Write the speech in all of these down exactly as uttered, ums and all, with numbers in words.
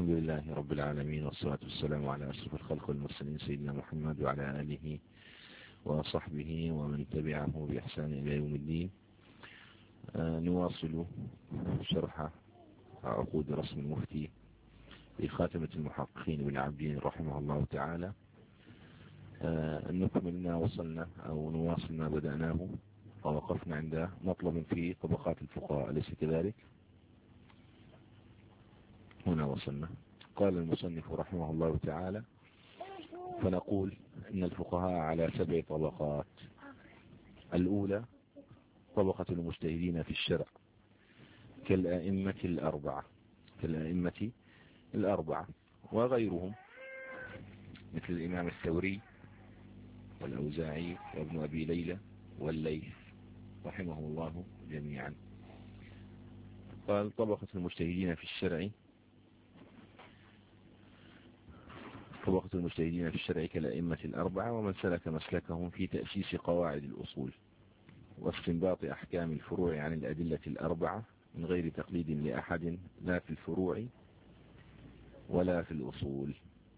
الحمد لله رب العالمين، والصلاة والسلام على أشرف الخلق والمرسلين سيدنا محمد وعلى آله وصحبه ومن تبعه بإحسان إلى يوم الدين. آه نواصل شرح عقود رسم المفتي لخاتمة المحققين بن عابدين رحمه الله تعالى. آه نكمل ما وصلنا أو نواصل ما بدأناه، ووقفنا عند مطلب في طبقات الفقهاء، أليس كذلك؟ هنا وصلنا. قال المصنف رحمه الله تعالى: فنقول إن الفقهاء على سبع طبقات. الأولى طبقة المجتهدين في الشرع كالأئمة الأربعة كالأئمة الأربعة وغيرهم مثل الإمام الثوري والأوزاعي وابن أبي ليلى والليث رحمه الله جميعا. قال طبقة المجتهدين في الشرع طبقة المجتهدين في الشرع كالأئمة الأربعة ومن سلك مسلكهم في تأسيس قواعد الأصول واستنباط أحكام الفروع عن الأدلة الأربعة من غير تقليد لأحد لا في الفروع ولا في الأصول.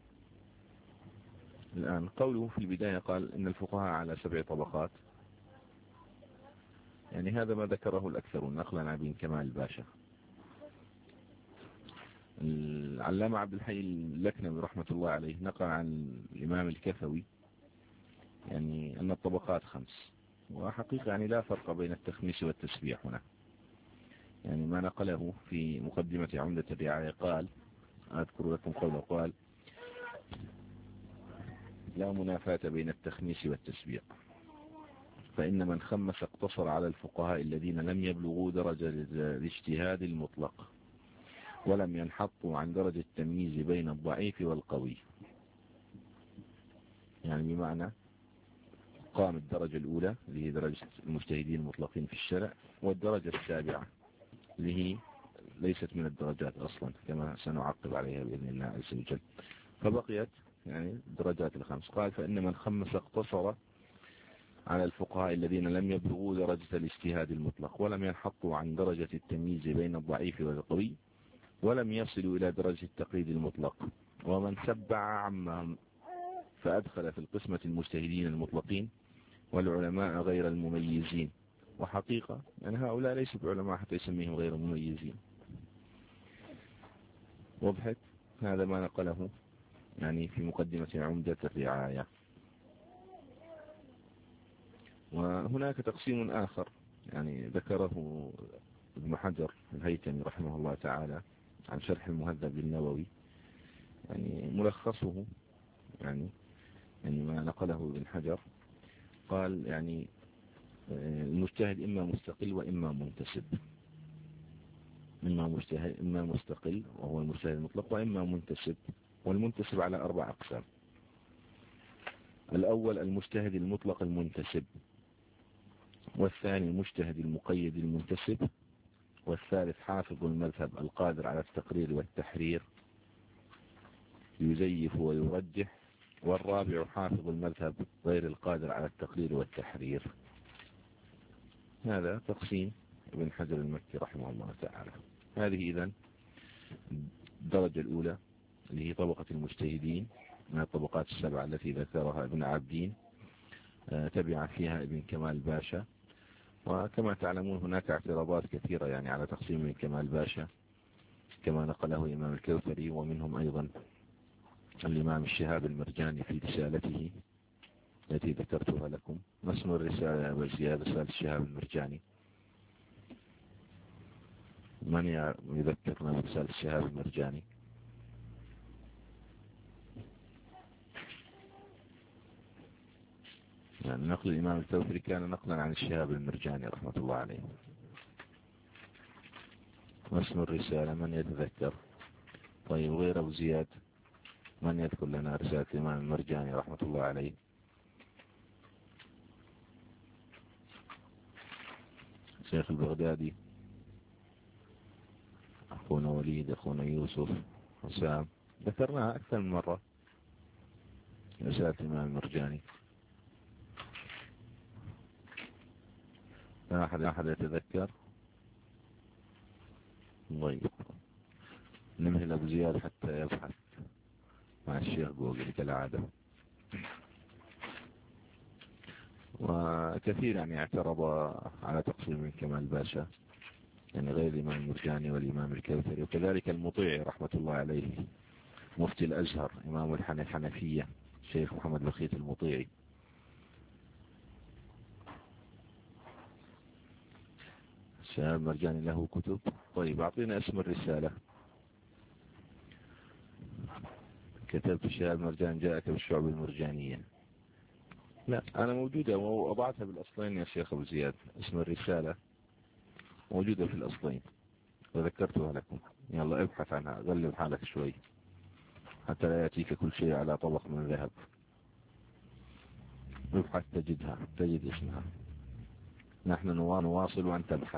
الآن قوله في البداية قال إن الفقهاء على سبع طبقات، يعني هذا ما ذكره الأكثرون نقلا عن ابن كمال باشا. العلامة عبد الحي اللكنوي رحمة الله عليه نقل عن الإمام الكفوي يعني أن الطبقات خمس، وحقيقة يعني لا فرق بين التخميس والتسبيح هنا. يعني ما نقله في مقدمة عمدة الرعاية قال، أذكر لكم قوله، قال: لا منافاة بين التخميس والتسبيح، فإن من خمس اقتصر على الفقهاء الذين لم يبلغوا درجة الاجتهاد المطلق ولم ينحطوا عن درجة التمييز بين الضعيف والقوي. يعني بمعنى قام الدرجة الأولى اللي هي درجة المجتهدين المطلقين في الشرع، والدرجة السابعة اللي هي ليست من الدرجات أصلا كما سنعقب عليها بإذن الله عز وجل، فبقيت يعني الدرجات الخمس. قال: فإن من خمس اقتصر على الفقهاء الذين لم يبلغوا درجة الاجتهاد المطلق ولم ينحطوا عن درجة التمييز بين الضعيف والقوي ولم يصلوا إلى درجة التقليد المطلق، ومن سبع عمهم فأدخل في القسمة المجتهدين المطلقين والعلماء غير المميزين. وحقيقة يعني هؤلاء ليسوا بعلماء حتى يسميهم غير مميزين. وضحت؟ هذا ما نقله يعني في مقدمة عمدة الرعاية. وهناك تقسيم آخر يعني ذكره ابن حجر الهيثمي رحمه الله تعالى عن شرح المهذب للنووي، يعني ملخصه يعني يعني ما نقله ابن حجر. قال يعني المجتهد إما مستقل وإما منتسب، إما مجتهد إما مستقل وهو المجتهد المطلق، وإما منتسب. والمنتسب على أربع أقسام: الأول المجتهد المطلق المنتسب، والثاني المجتهد المقيد المنتسب، والثالث حافظ المذهب القادر على التقرير والتحرير يزيف ويرجح، والرابع حافظ المذهب غير القادر على التقرير والتحرير. هذا تقسيم ابن حجر المكي رحمه الله تعالى. هذه إذن الدرجة الأولى اللي هي طبقة المجتهدين من الطبقات السبعة التي ذكرها ابن عابدين، تبع فيها ابن كمال باشا. وكما تعلمون هناك اعتراضات كثيرة يعني على تقسيم ابن كمال باشا كما نقله الإمام الكوثري، ومنهم أيضا الإمام الشهاب المرجاني في رسالته التي ذكرتها لكم. ما اسم الرسالة وزيادة رسالة الشهاب المرجاني؟ من يذكرنا برسالة الشهاب المرجاني؟ يعني نقل الإمام الكوثري كان نقلا عن الشهاب المرجاني رحمة الله عليه. ما اسم الرسالة؟ من يتذكر؟ طيب غير أبو زياد من يذكر لنا رسالة الإمام المرجاني رحمة الله عليه؟ شيخ البغدادي، أخونا وليد، أخونا يوسف، حسام، ذكرناها أكثر من مرة رسالة الإمام المرجاني. لا أحد أحد يتذكر؟ طيب نمهل أبو زياد حتى يبحث مع الشيخ جوجل كالعادة. وكثير يعني اعترض على تقسيم من كمال باشا، يعني غير الإمام المرجاني والإمام الكوثري، وكذلك المطيعي رحمة الله عليه مفتي الأزهر إمام الحنفية الشيخ محمد بخيت المطيعي. الشهاب المرجاني له كتب. طيب أعطينا اسم الرسالة. كتبت الشهاب المرجاني جاءك بالشعب المرجانية. لا أنا موجودة وأضعتها بالأصلين يا شيخ أبو زياد. اسم الرسالة موجودة في الأصلين وذكرتها لكم. يلا ابحث عنها، غلب حالك شوي حتى لا يأتيك كل شيء على طبق من ذهب. ابحث تجدها، تجد اسمها. نحن نواصل وأنت ابحث.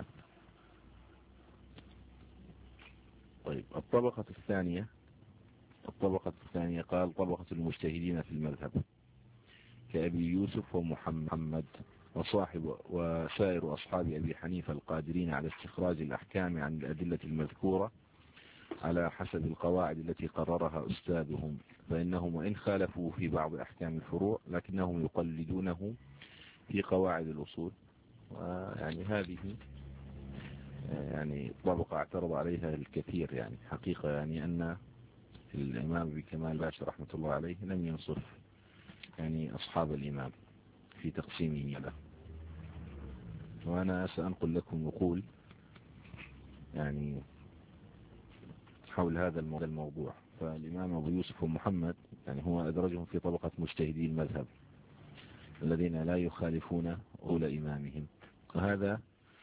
طيب الطبقة الثانية، الطبقة الثانية قال طبقة المجتهدين في المذهب كأبي يوسف ومحمد وصاحب وسائر أصحاب أبي حنيفة القادرين على استخراج الأحكام عن الأدلة المذكورة على حسب القواعد التي قررها أستاذهم، فإنهم وإن خالفوا في بعض أحكام الفروع لكنهم يقلدونه في قواعد الأصول. ويعني هذه يعني طبقة اعترض عليها الكثير، يعني حقيقة يعني أن الإمام بكمال باشا رحمة الله عليه لم ينصف يعني أصحاب الإمام في تقسيمه له. وأنا سأنقل لكم نقول يعني حول هذا الموضوع. فالإمام أبو يوسف ومحمد يعني هو أدرجهم في طبقة مجتهدي المذهب الذين لا يخالفون أولى إمامهم، وهذا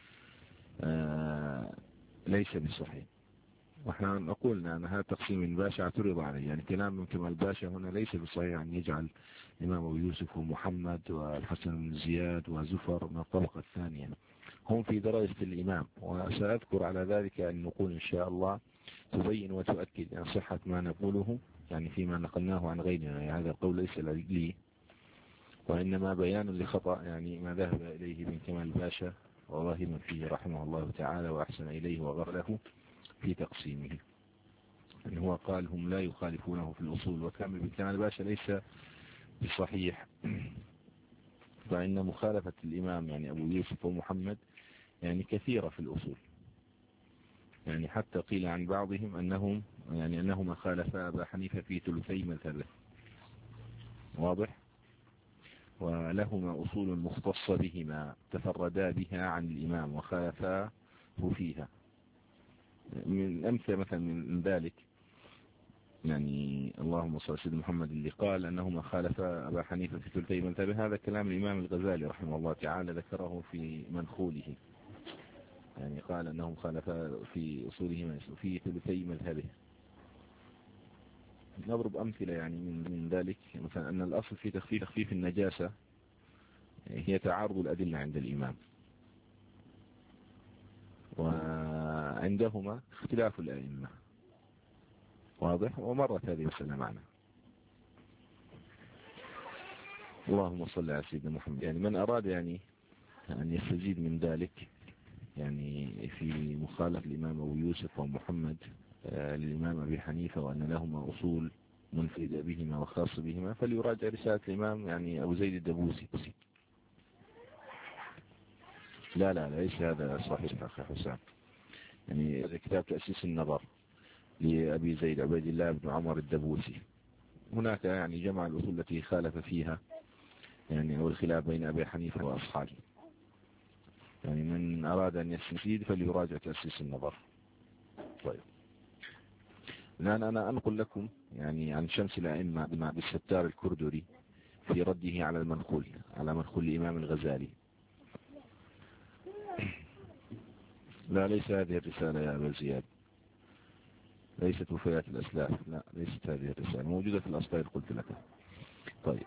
آه ليس بصحيح. ونحن نقول أن هذا تقسيم الباشا اعترض عليه، يعني كلام من كمال الباشا هنا ليس بصحيح أن يجعل الإمام أبو يوسف ومحمد والحسن بن زياد وزفر من الطبقة الثانية، هم في درجة الإمام. وسأذكر على ذلك أن نقول إن شاء الله تبين وتؤكد أن صحة ما نقوله يعني فيما نقلناه عن غيرنا. يعني هذا القول ليس لي وإنما بيان لخطأ يعني ما ذهب إليه ابن كمال باشا وراهما فيه رحمه الله تعالى وأحسن إليه وغرله في تقسيمه. يعني هو قال هم لا يخالفونه في الأصول، وكان ابن كمال باشا ليس بصحيح، فإن مخالفة الإمام يعني أبو يوسف ومحمد يعني كثيرة في الأصول. يعني حتى قيل عن بعضهم أنهم يعني أنهما خالفا أبا حنيفة في ثلثي مذهبه، واضح، ولهما أصول مختصة بهما تفردا بها عن الإمام وخالفاه فيها. من أمثلة مثلا من ذلك يعني اللهم صل على سيدنا محمد اللي قال أنهما خالفا أبا حنيفة في ثلثي مذهبه، هذا كلام الإمام الغزالي رحمه الله تعالى ذكره في منخوله، يعني قال أنهم خالفا في أصولهما في ثلثي مذهبه. نضرب أمثلة يعني من من ذلك مثلا أن الأصل في تخفيف تخفيف النجاسة هي تعارض الأدلة عند الإمام، وعندهما اختلاف الأئمة، واضح، ومرت هذه المسألة معنا. اللهم صل على سيدنا محمد. يعني من أراد يعني أن يستزيد من ذلك يعني في مخالف الإمام أبو يوسف ومحمد للإمام أبي حنيفة وأن لهما أصول منفردة بهما وخاصة بهما، فليراجع رسالة الإمام يعني أبو زيد الدبوسي. لا لا ليس هذا صحيح أخي حسام. يعني كتاب تأسيس النظر لأبي زيد عبيد الله بن عمر الدبوسي، هناك يعني جمع الأصول التي خالف فيها يعني أو الخلاف بين أبي حنيفة وأصحابه. يعني من أراد أن يستزيد فليراجع تأسيس النظر. طيب الآن أنا أنقل لكم يعني عن شمس الأئمة بن عبد الستار الكردوري في رده على المنخول على منخول الإمام الغزالي. لا ليس هذه الرسالة يا أبا زياد، ليست وفيات الأسلاف، لا ليست هذه الرسالة، موجودة في الأصفار قلت لك. طيب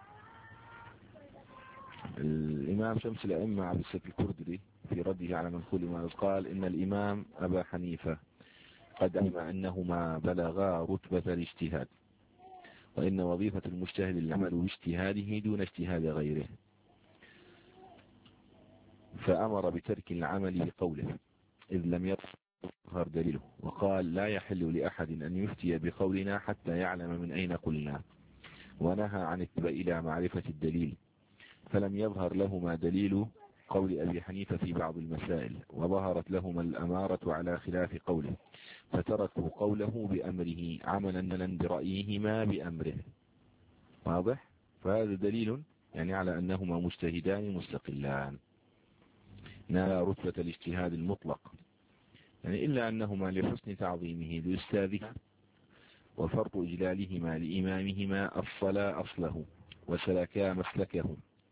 الإمام شمس الأئمة عبد الستار الكردوري في رده على منخول ما قال إن الإمام أبا حنيفة قد علم أنهما بلغا رتبة الاجتهاد، وإن وظيفة المجتهد العمل باجتهاده دون اجتهاد غيره، فأمر بترك العمل بقوله إذ لم يرفع يظهر دليله، وقال لا يحل لأحد أن يفتي بقولنا حتى يعلم من أين قلنا، ونهى عن التبع إلى معرفة الدليل، فلم يظهر لهما دليل قول أبي حنيفة في بعض المسائل، وظهرت لهما الأمارة على خلاف قوله، فتركوا قوله بأمره عملا برأيهما بأمره. واضح؟ فهذا دليل يعني على أنهما مجتهدان مستقلان، نالا رتبة الاجتهاد المطلق، يعني إلا أنهما لحسن تعظيمه لأستاذه وفرط إجلالهما لإمامهما أصلا أصله وسلكا مسلكه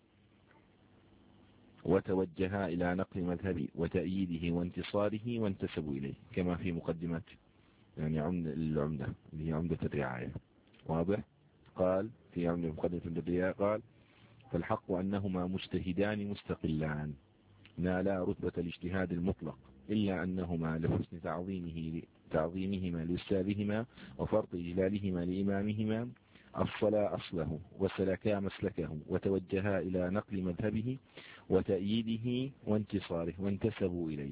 وتوجها إلى نقل مذهبه وتأييده وانتصاره وانتسبوا إليه، كما في مقدمة يعني عمدة العمدة اللي هي عمدة الرعاية. واضح؟ قال في عمدة مقدمة الرعاية قال فالحق أنهما مجتهدان مستقلان نالا رتبة الاجتهاد المطلق، إلا أنهما لحسن تعظيمه تعظيمهما لأستاذهما وفرط إجلالهما لإمامهما أصلا أصله وسلكا مسلكه وتوجها إلى نقل مذهبه وتأييده وانتصاره وانتسبوا إليه.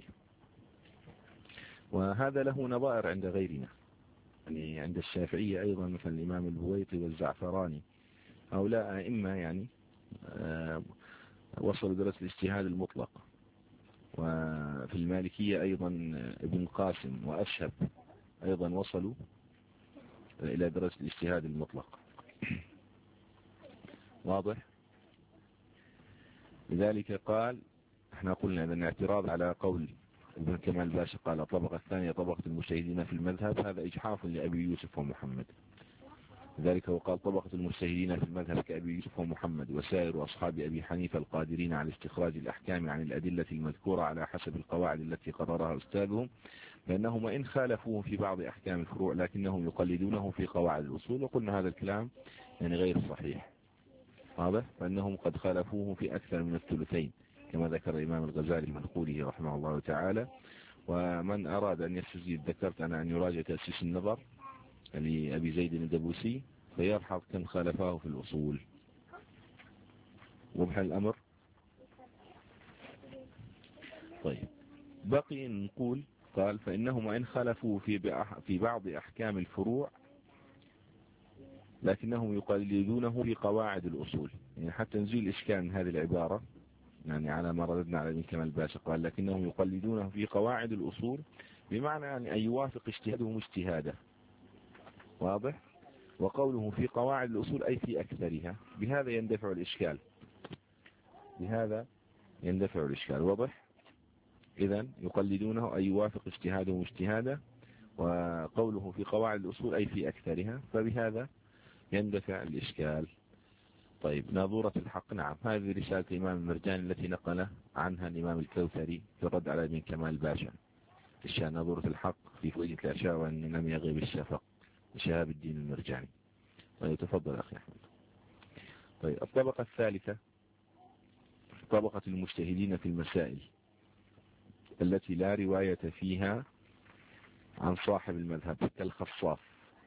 وهذا له نظائر عند غيرنا، يعني عند الشافعية أيضا مثل الإمام البويطي والزعفراني، هؤلاء أئمة يعني وصلوا درجة الاجتهاد المطلق. وفي المالكية أيضا ابن القاسم وأشهب أيضا وصلوا إلى درجة الاجتهاد المطلق. واضح؟ لذلك قال احنا قلنا أن اعتراض على قول ابن كمال باشا قال الطبقة الثانية طبقة المجتهدين في المذهب، هذا إجحاف لأبي يوسف ومحمد. لذلك وقال طبقة المجتهدين في المذهب كأبي يوسف ومحمد وسائر أصحاب أبي حنيفة القادرين على استخراج الأحكام عن الأدلة المذكورة على حسب القواعد التي قررها أستاذهم، فإنهم إن خالفوه في بعض أحكام الفروع لكنهم يقلدونه في قواعد الأصول. وقلنا هذا الكلام يعني غير صحيح. واضح؟ فإنهم قد خالفوه في أكثر من الثلثين كما ذكر الإمام الغزالي المنقوله رحمه الله تعالى. ومن أراد أن يستزيد ذكرت أنا أن يراجع تأسيس النظر لأبي زيد الدبوسي فيرحض كم خالفاه في الأصول. وبح الأمر. طيب بقي نقول قال فإنهم إن خالفوا في في بعض أحكام الفروع لكنهم يقلدونه في قواعد الأصول، يعني حتى نزيل الإشكال من هذه العبارة يعني على ما رددنا على ابن كمال باشا قال لكنهم يقلدونه في قواعد الأصول، بمعنى يعني أن يوافق اجتهادهم اجتهاده. واضح؟ وقوله في قواعد الأصول أي في أكثرها، بهذا يندفع الإشكال، بهذا يندفع الإشكال. واضح؟ إذن يقلدونه أي يوافق اجتهادهم اجتهاده، وقوله في قواعد الأصول أي في أكثرها، فبهذا يندفع الإشكال. طيب ناظورة الحق، نعم هذه رسالة الإمام المرجاني التي نقل عنها الإمام الكوثري في الرد على ابن كمال باشا الشان ناظورة الحق في فوجة الأشياء وأن لم يغيب الشفق شهاب الدين المرجاني. طيب تفضل أخي أحمد. طيب الطبقة الثالثة طبقة المجتهدين في المسائل التي لا رواية فيها عن صاحب المذهب كالخصاف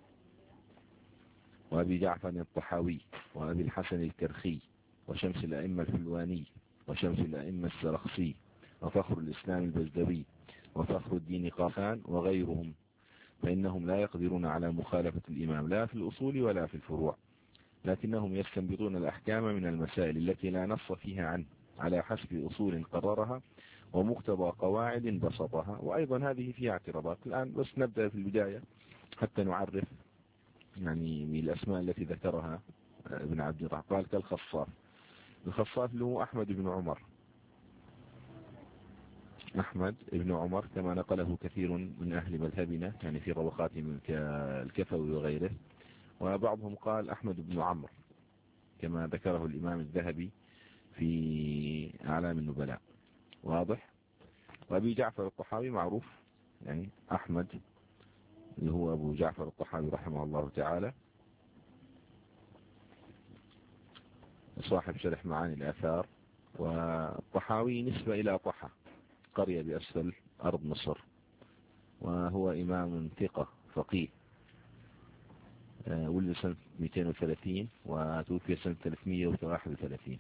وأبي جعفر الطحاوي وأبي الحسن الكرخي وشمس الأئمة الحلواني وشمس الأئمة السرخسي وفخر الإسلام البزدوي وفخر الدين قاخان وغيرهم، فإنهم لا يقدرون على مخالفة الإمام لا في الأصول ولا في الفروع، لكنهم يستنبطون الأحكام من المسائل التي لا نص فيها عنه على حسب أصول قررها ومقتضى قواعد بسطها. وأيضا هذه فيها اعتراضات الآن، بس نبدأ في البداية حتى نعرف يعني من الأسماء التي ذكرها ابن عبد الرحمن. قال كالخصاف، الخصاف له أحمد بن عمر، أحمد بن عمر كما نقله كثير من أهل مذهبنا يعني في طبقاتهم كالكفوي وغيره، وبعضهم قال أحمد بن عمرو كما ذكره الإمام الذهبي في أعلام النبلاء. واضح؟ وأبي جعفر الطحاوي معروف يعني أحمد اللي هو أبو جعفر الطحاوي رحمه الله تعالى، صاحب شرح معاني الآثار. والطحاوي نسبة إلى طحا قرية بأسفل أرض مصر، وهو إمام ثقة فقيه، ولد سنة مئتين وثلاثين وتوفي سنة ثلاثمئة وواحد وثلاثين.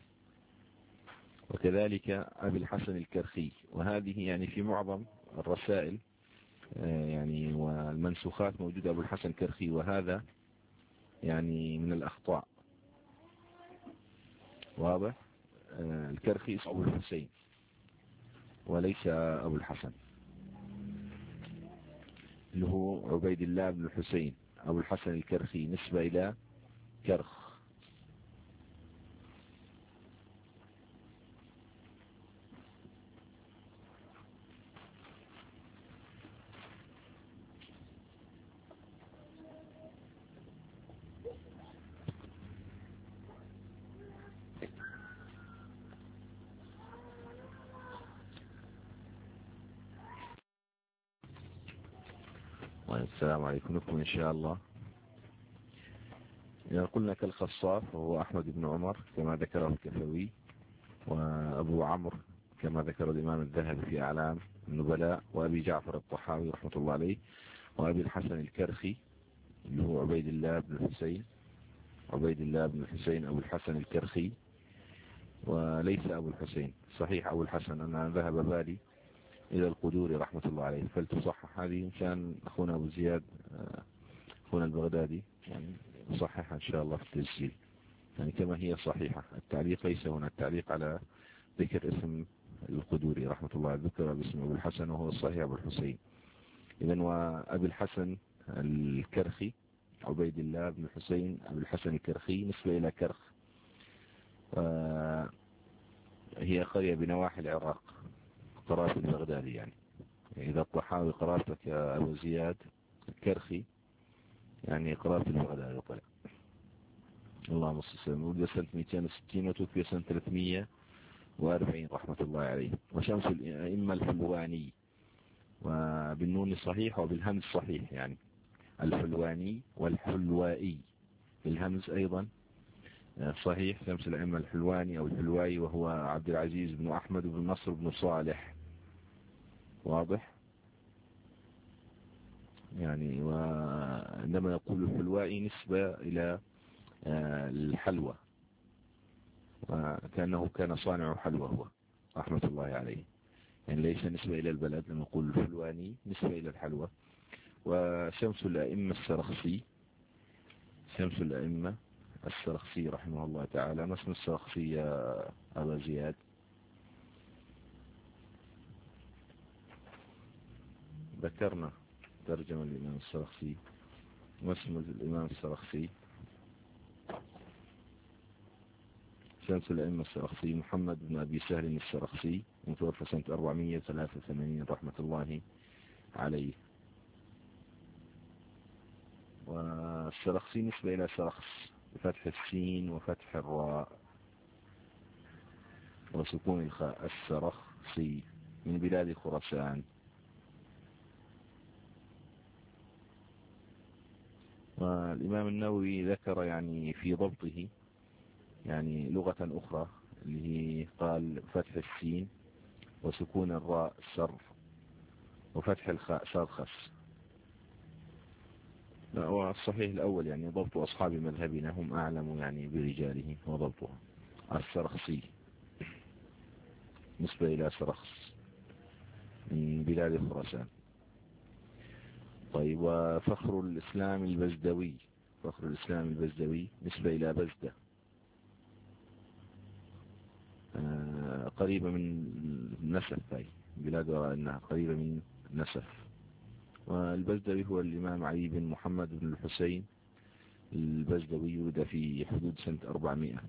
وكذلك أبي الحسن الكرخي، وهذه يعني في معظم الرسائل يعني والمنسوخات موجودة أبو الحسن الكرخي، وهذا يعني من الأخطاء. واضح. الكرخي اسمه أبو الحسين وليس أبو الحسن، اللي هو عبيد الله بن الحسين. أبو الحسن الكرخي نسبة إلى كرخ. السلام عليكم لكم إن شاء الله. إذا قلنا كالخصاف وهو أحمد بن عمر كما ذكره الكفوي، وأبو عمرو كما ذكر الإمام الذهبي في أعلام النبلاء، وأبي جعفر الطحاوي رحمة الله عليه، وأبي الحسن الكرخي اللي هو عبيد الله بن الحسين عبيد الله بن الحسين أبو الحسن الكرخي، وليس أبو الحسين. صحيح أبو الحسن، أنا ذهب بالي إلى القدوري رحمة الله عليه، فلتصحح هذه كان أخونا أبو زياد أخونا البغدادي يعني صححها إن شاء الله في التسجيل يعني كما هي صحيحة. التعليق ليس هنا التعليق على ذكر اسم القدوري رحمة الله، ذكر باسم أبو الحسن وهو الصحيح أبو الحسين. إذن وأبي الحسن الكرخي عبيد الله بن الحسين أبو الحسن الكرخي نسبة إلى كرخ، هي قرية بنواحي العراق، قرابة البغدادي يعني. إذا الطحاوي قرابتك يا أبو زياد الكرخي يعني قرابة البغدادي طلع. اللهم صل وسلم. ولد سنة مئتين وستين وتوفي سنة ثلاثمئة وأربعين رحمة الله عليه. وشمس الأئمة الحلواني، وبالنون صحيح وبالهمز صحيح يعني الحلواني والحلوائي بالهمز أيضا صحيح. شمس الأئمة الحلواني أو الحلوائي، وهو عبد العزيز بن أحمد بن نصر بن صالح. واضح يعني. وعندما يقول الحلوائي نسبة إلى الحلوى، وكأنه كان صانع حلوى هو رحمة الله عليه، يعني ليس نسبة إلى البلد. لما نقول الحلواني نسبة إلى الحلوى. وشمس الأئمة السرخسي شمس الأئمة السرخسي رحمه الله تعالى. ما اسم السرخسي يا أبا زياد؟ ذكرنا ترجمة الإمام السرخسي. ما اسم الإمام السرخسي؟ شمس الأئمة السرخسي محمد بن أبي سهل السرخسي، متوفى سنة أربعمئة وثلاثة وثمانين رحمة الله عليه. والسرخسي نسبة إلى سرخس بفتح السين وفتح الراء وسكون الخاء. السرخسي من بلاد خراسان. والإمام النووي ذكر يعني في ضبطه يعني لغة أخرى اللي هي قال فتح السين وسكون الراء سر وفتح الخاء سرخس. والصحيح الأول يعني ضبط أصحاب مذهبنا هم أعلم يعني برجاله وضبطها. السرخسي نسبة إلى سرخس من بلاد خراسان. طيب. وفخر الإسلام البزدوي فخر الإسلام البزدوي نسبة إلى بزدة، آه قريبة من نسف، هاي بلاد أنها قريبة من نسف. والبزدوي هو الإمام علي بن محمد بن الحسين البزدوي، ولد في حدود سنة أربعمئة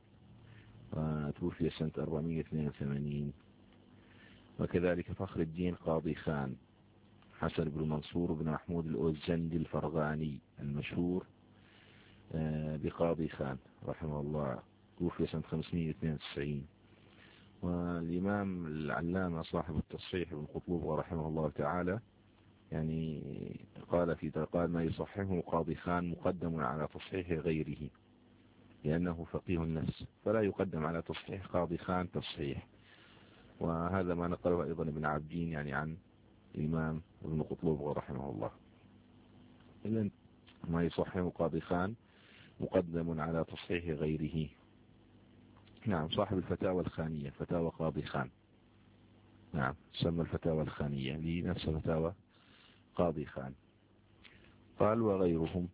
وتوفي سنة أربعمئة واثنين وثمانين. وكذلك فخر الدين قاضي خان حسن بن منصور بن محمود الأوزجندي الفرغاني المشهور بقاضي خان رحمه الله، توفي سنة خمسمئة واثنين وتسعين. والإمام العلامة صاحب التصحيح ابن قطلوب رحمه الله تعالى يعني قال في قال ما يصححه قاضي خان مقدم على تصحيح غيره لأنه فقيه النفس، فلا يقدم على تصحيح قاضي خان تصحيح. وهذا ما نقله أيضا ابن عبدين يعني عن الإمام ابن قطلوب رحمه الله. إذن ما يصححه قاضي خان مقدم على تصحيح غيره. نعم. صاحب الفتاوى الخانية، فتاوى قاضي خان، نعم، سمى الفتاوى الخانية لنفس فتاوى قاضي خان. قال وغيرهم،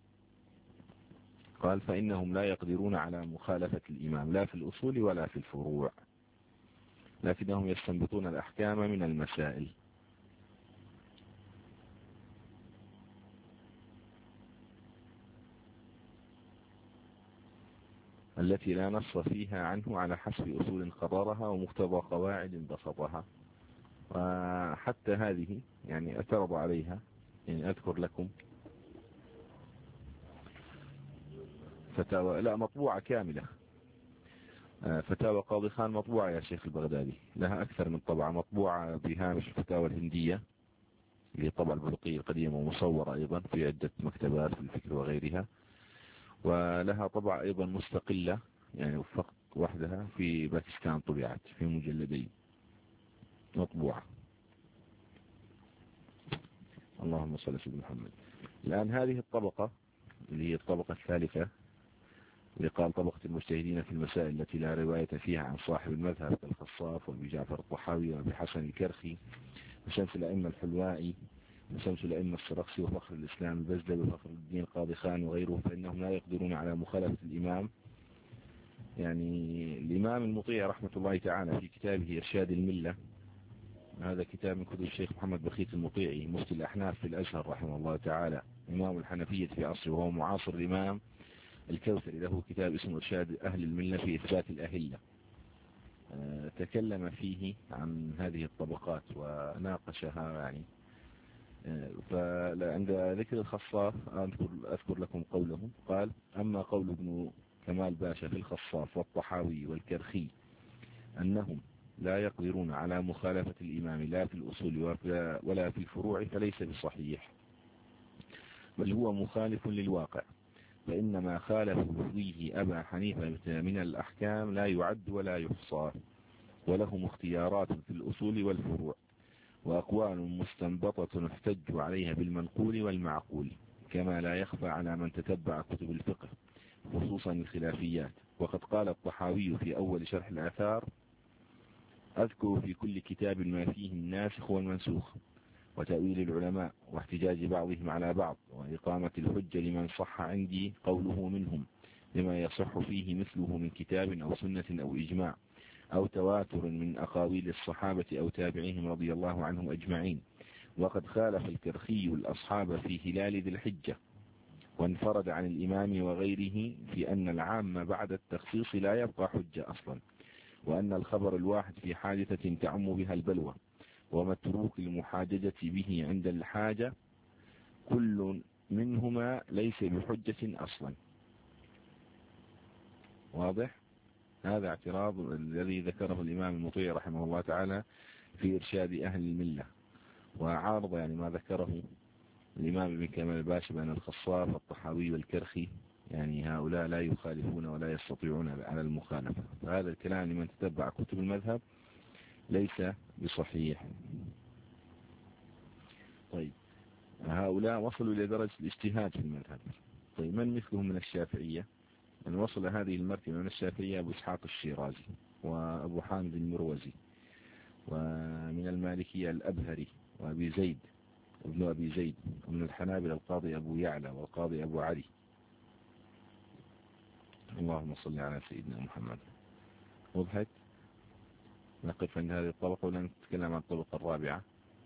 قال فإنهم لا يقدرون على مخالفة الإمام لا في الأصول ولا في الفروع، لكنهم يستنبطون الأحكام من المسائل. التي لا نص فيها عنه على حسب أصول قررها ومقتضى قواعد بسطها. وحتى هذه يعني اعترض عليها، يعني أذكر لكم فتاوى، لا مطبوعة كاملة، فتاوى قاضي خان مطبوعة يا شيخ البغدادي، لها أكثر من طبعة، مطبوعة بهامش الفتاوى الهندية اللي طبعا البلقية القديمة، ومصورة أيضا في عدة مكتبات في الفكر وغيرها، ولها طبعة أيضا مستقلة يعني فقط وحدها في باكستان، طبعت في مجلدين مطبوعة. اللهم صل على سيدنا محمد. الآن هذه الطبقة اللي هي الطبقة الثالثة، اللي قال طبقة المجتهدين في المسائل التي لا رواية فيها عن صاحب المذهب كالخصاف وابي جعفر الطحاوي وابي حسن الكرخي وشمس الأئمة الحلوائي وشمس الأئمة السرخسي وفخر الإسلام البزدلي وفخر الدين القاضي خان وغيره، فإنهم لا يقدرون على مخالفة الإمام. يعني الإمام المطيع رحمة الله تعالى في كتابه إرشاد الملة، هذا كتاب من كتب الشيخ محمد بخيت المطيعي مفتي الأحناف في الأزهر رحمه الله تعالى، إمام الحنفية في عصره وهو معاصر الإمام الكوثري، له كتاب اسمه إرشاد أهل الملة في إثبات الأهلة. أه تكلم فيه عن هذه الطبقات وناقشها يعني. أه فعند ذكر الخصاف أذكر, أذكر لكم قولهم. قال أما قول ابن كمال باشا في الخصاف والطحاوي والكرخي أنهم لا يقدرون على مخالفة الإمام لا في الأصول ولا في الفروع فليس بصحيح، بل هو مخالف للواقع، فإنما خالفوا فيه أبا حنيفة من الأحكام لا يعد ولا يحصى، ولهم اختيارات في الأصول والفروع وأقوال مستنبطة احتج عليها بالمنقول والمعقول، كما لا يخفى على من تتبع كتب الفقه خصوصا الخلافيات. وقد قال الطحاوي في أول شرح الآثار: أذكر في كل كتاب ما فيه الناسخ والمنسوخ وتأويل العلماء واحتجاج بعضهم على بعض وإقامة الحجة لمن صح عندي قوله منهم لما يصح فيه مثله من كتاب أو سنة أو إجماع أو تواتر من أقاويل الصحابة أو تابعيهم رضي الله عنهم أجمعين. وقد خالف الكرخي الأصحاب في هلال ذي الحجة، وانفرد عن الإمام وغيره في أن العام بعد التخصيص لا يبقى حجة أصلا، وأن الخبر الواحد في حادثة تعم بها البلوى ومتروك المحاججة به عند الحاجة كل منهما ليس بحجة أصلا. واضح؟ هذا اعتراض الذي ذكره الإمام المطيع رحمه الله تعالى في إرشاد أهل الملة، وعارض يعني ما ذكره الإمام ابن كمال الباشا بأن الخصاف والطحاوي والكرخي يعني هؤلاء لا يخالفون ولا يستطيعون على المخالفة، فهذا الكلام لمن تتبع كتب المذهب ليس بصحيح. طيب هؤلاء وصلوا إلى درجة الاجتهاد في المذهب. طيب من مثلهم من الشافعية؟ من وصل هذه المرتبة من الشافعية أبو إسحاق الشيرازي وأبو حامد المروزي، ومن المالكية الأبهري وأبي زيد ابن أبي زيد، ومن الحنابلة القاضي أبو يعلى والقاضي أبو علي. اللهم صل على سيدنا محمد. وضحت؟ نقف عند هذه الطبقة ولا نتكلم عن الطبقة الرابعة؟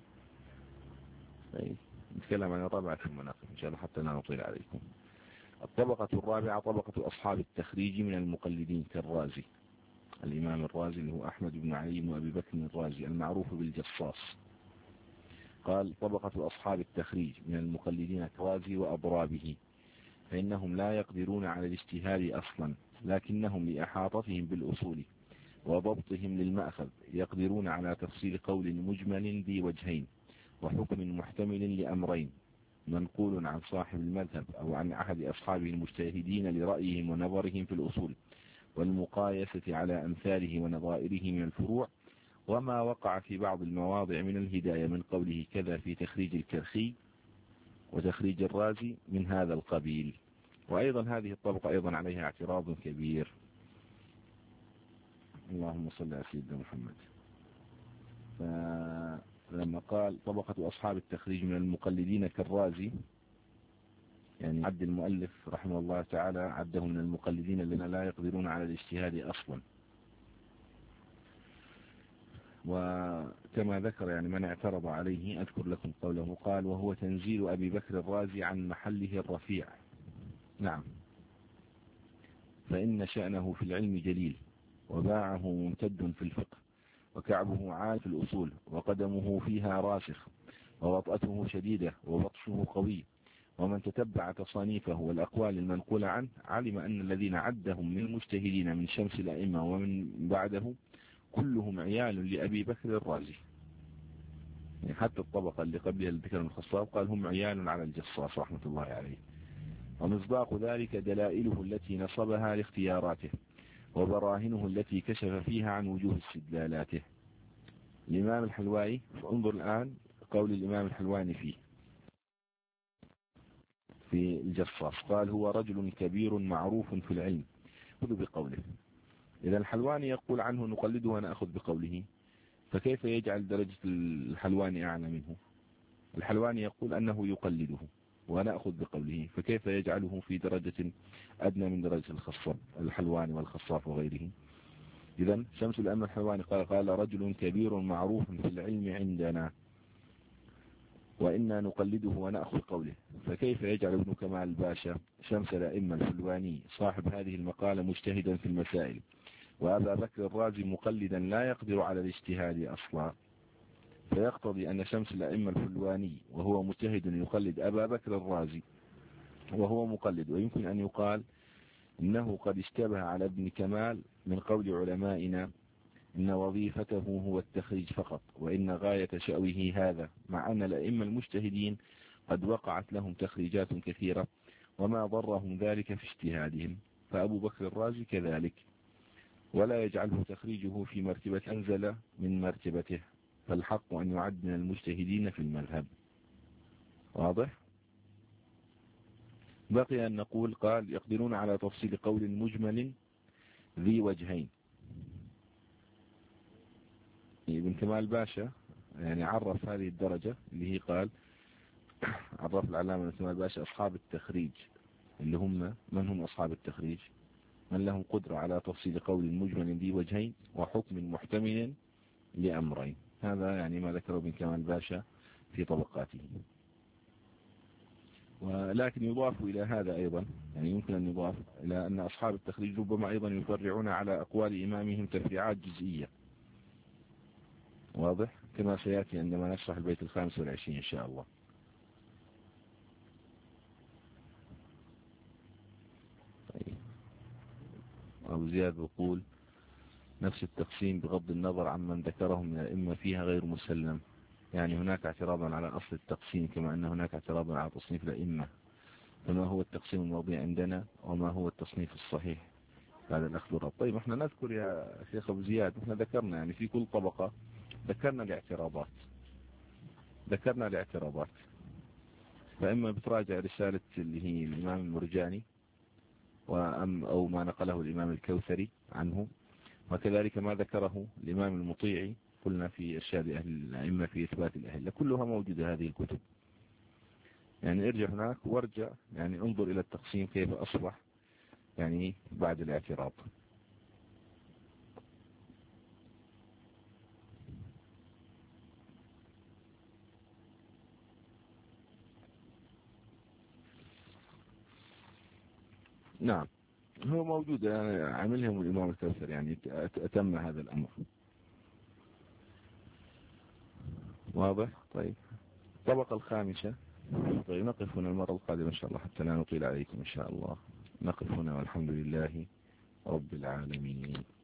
طيب نتكلم عن الرابعة ثم نقف إن شاء الله حتى لا نطيل عليكم. الطبقة الرابعة طبقة أصحاب التخريج من المقلدين كالرازي، الإمام الرازي اللي هو أحمد بن علي بن أبي بكر الرازي المعروف بالجصاص. قال طبقة أصحاب التخريج من المقلدين كالرازي وأضرابه، فإنهم لا يقدرون على الاجتهاد أصلا، لكنهم لأحاطتهم بالأصول وضبطهم للمأخذ يقدرون على تفصيل قول مجمل ذي وجهين وحكم محتمل لأمرين منقول عن صاحب المذهب أو عن أحد أصحابه المجتهدين لرأيهم ونظرهم في الأصول، والمقايسة على أمثاله ونظائره من الفروع، وما وقع في بعض المواضع من الهداية من قوله كذا في تخريج الكرخي وتخريج الرازي من هذا القبيل. وأيضا هذه الطبقة أيضا عليها اعتراض كبير. اللهم صل على سيدنا محمد. لما قال طبقة أصحاب التخريج من المقلدين كالرازي، يعني عد المؤلف رحمه الله تعالى عده من المقلدين الذين لا يقدرون على الاجتهاد أصلا. وكما ذكر يعني من اعترض عليه، أذكر لكم قوله، قال وهو تنزيل أبي بكر الرازي عن محله الرفيع. نعم، فإن شأنه في العلم جليل، وباعه ممتد في الفقه، وكعبه عال في الأصول، وقدمه فيها راسخ، ووطأته شديدة، وبطشه قوي. ومن تتبع تصانيفه والأقوال المنقولة عنه علم أن الذين عدهم من المجتهدين من شمس الأئمة ومن بعده كلهم عيال لأبي بكر الرازي. يعني حتى الطبقة اللي قبلها الذكر الخصاب قال هم عيال على الجصاص رحمة الله عليه. ومصداق ذلك دلائله التي نصبها لاختياراته، وبراهنه التي كشف فيها عن وجوه استدلالاته. الإمام الحلواني، انظر الآن قول الإمام الحلواني فيه في الجصاص، قال هو رجل كبير معروف في العلم، خذ بقوله. إذا الحلواني يقول عنه نقلده ونأخذ بقوله، فكيف يجعل درجة الحلواني أعلى منه؟ الحلواني يقول أنه يقلده ونأخذ بقوله، فكيف يجعله في درجة أدنى من درجة الخصاب الحلواني والخصاف وغيره؟ إذا شمس الأئمة الحلواني قال قال رجل كبير معروف في العلم عندنا وإنا نقلده ونأخذ قوله، فكيف يجعل ابن كمال باشا شمس الأئمة الحلواني صاحب هذه المقالة مجتهدا في المسائل، وأبا بكر الرازي مقلدا لا يقدر على الاجتهاد أصلا؟ فيقتضي أن شمس الأئمة الحلواني وهو مجتهد يقلد أبا بكر الرازي وهو مقلد. ويمكن أن يقال إنه قد اشتبه على ابن كمال من قول علمائنا إن وظيفته هو التخريج فقط، وإن غاية شأوه هذا، مع أن الأئمة المجتهدين قد وقعت لهم تخريجات كثيرة وما ضرهم ذلك في اجتهادهم، فأبو بكر الرازي كذلك، ولا يجعله تخريجه في مرتبة أنزل من مرتبته، فالحق أن يعد من المجتهدين في المذهب. واضح؟ بقي أن نقول قال يقدرون على تفصيل قول مجمل ذي وجهين. ابن كمال باشا يعني عرف هذه الدرجة اللي هي قال عرف العلامة ابن كمال باشا أصحاب التخريج، اللي هم من هم أصحاب التخريج؟ من لهم قدرة على تفصيل قول مجمل ذي وجهين وحكم محتمل لأمرين. هذا يعني ما ذكره ابن كمال باشا في طبقاته. ولكن يضاف إلى هذا أيضا، يعني يمكن أن يضاف إلى أن أصحاب التخريج ربما أيضا يفرعون على أقوال إمامهم تفريعات جزئية. واضح؟ كما سيأتي عندما نشرح البيت الخامس والعشرين إن شاء الله. طيب. أبو زياد يقول نفس التقسيم بغض النظر عمن ذكرهم من الأئمة فيها غير مسلم، يعني هناك اعتراضا على أصل التقسيم كما أن هناك اعتراضا على تصنيف الأئمة، فما هو التقسيم الموضوع عندنا وما هو التصنيف الصحيح؟ هذا الأخذ والرد. طيب احنا نذكر يا شيخ أبو زياد، احنا ذكرنا يعني في كل طبقة ذكرنا الاعتراضات ذكرنا الاعتراضات فإما بتراجع رسالة اللي هي الإمام المرجاني وأم أو ما نقله الإمام الكوثري عنه، وكذلك ما ذكره الإمام المطيعي قلنا في إرشاد أهل الأئمة في إثبات الأهلة، كلها موجودة هذه الكتب. يعني ارجع هناك وارجع يعني انظر إلى التقسيم كيف أصبح يعني بعد الاعتراض. نعم هو موجود، عملهم الإمام الكوثري يعني أتم هذا الأمر. واضح؟ طيب الطبقة الخامسة. طيب نقف هنا المرة القادمة إن شاء الله حتى لا نطيل عليكم إن شاء الله. نقف هنا والحمد لله رب العالمين.